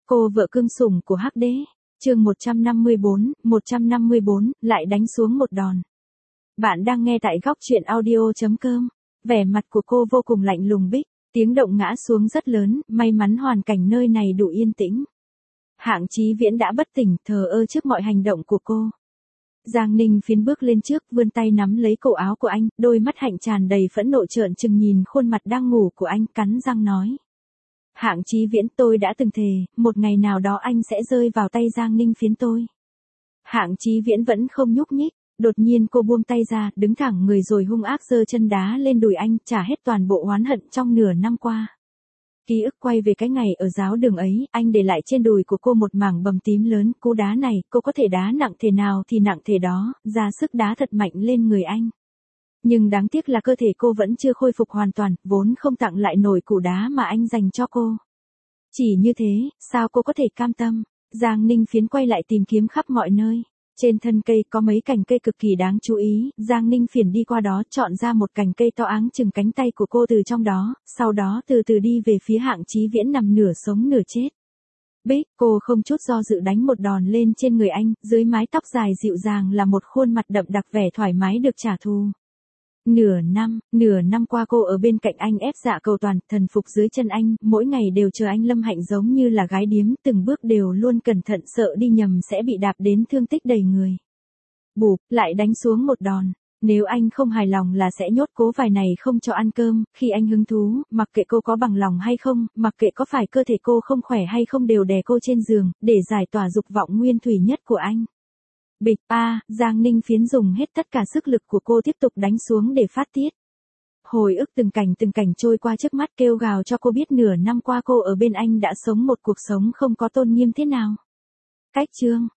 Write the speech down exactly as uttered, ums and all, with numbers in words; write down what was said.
Cô vợ cưng sủng của Hắc Đế. Chương một trăm năm mươi bốn, một trăm năm mươi bốn, lại đánh xuống một đòn. Bạn đang nghe tại góc truyện audio chấm com. Vẻ mặt của cô vô cùng lạnh lùng Bích, tiếng động ngã xuống rất lớn, may mắn hoàn cảnh nơi này đủ yên tĩnh. Hạng Chí Viễn đã bất tỉnh, thờ ơ trước mọi hành động của cô. Giang Ninh Phiến bước lên trước, vươn tay nắm lấy cổ áo của anh, đôi mắt hạnh tràn đầy phẫn nộ trợn trừng nhìn khuôn mặt đang ngủ của anh, cắn răng nói. Hạng Chí Viễn, tôi đã từng thề, một ngày nào đó anh sẽ rơi vào tay Giang Ninh Phiến tôi. Hạng Chí Viễn vẫn không nhúc nhích, đột nhiên cô buông tay ra, đứng thẳng người rồi hung ác giơ chân đá lên đùi anh, trả hết toàn bộ oán hận trong nửa năm qua. Ký ức quay về cái ngày ở giáo đường ấy, anh để lại trên đùi của cô một mảng bầm tím lớn, cú đá này, cô có thể đá nặng thế nào thì nặng thế đó, ra sức đá thật mạnh lên người anh. Nhưng đáng tiếc là cơ thể cô vẫn chưa khôi phục hoàn toàn, vốn không tặng lại nổi cú đá mà anh dành cho cô. Chỉ như thế, sao cô có thể cam tâm? Giang Ninh Phiến quay lại tìm kiếm khắp mọi nơi. Trên thân cây có mấy cành cây cực kỳ đáng chú ý, Giang Ninh Phiến đi qua đó chọn ra một cành cây to áng chừng cánh tay của cô từ trong đó, sau đó từ từ đi về phía Hạng Chí Viễn nằm nửa sống nửa chết. Bích, cô không chút do dự đánh một đòn lên trên người anh, dưới mái tóc dài dịu dàng là một khuôn mặt đậm đặc vẻ thoải mái được trả thù. Nửa năm, nửa năm qua cô ở bên cạnh anh ép dạ cầu toàn, thần phục dưới chân anh, mỗi ngày đều chờ anh lâm hạnh giống như là gái điếm, từng bước đều luôn cẩn thận sợ đi nhầm sẽ bị đạp đến thương tích đầy người. Bụp, lại đánh xuống một đòn. Nếu anh không hài lòng là sẽ nhốt cố vài này không cho ăn cơm, khi anh hứng thú, mặc kệ cô có bằng lòng hay không, mặc kệ có phải cơ thể cô không khỏe hay không đều đè cô trên giường, để giải tỏa dục vọng nguyên thủy nhất của anh. Bịch a, Giang Ninh Phiến dùng hết tất cả sức lực của cô tiếp tục đánh xuống để phát tiết. Hồi ức từng cảnh từng cảnh trôi qua trước mắt kêu gào cho cô biết nửa năm qua cô ở bên anh đã sống một cuộc sống không có tôn nghiêm thế nào. Cách chương,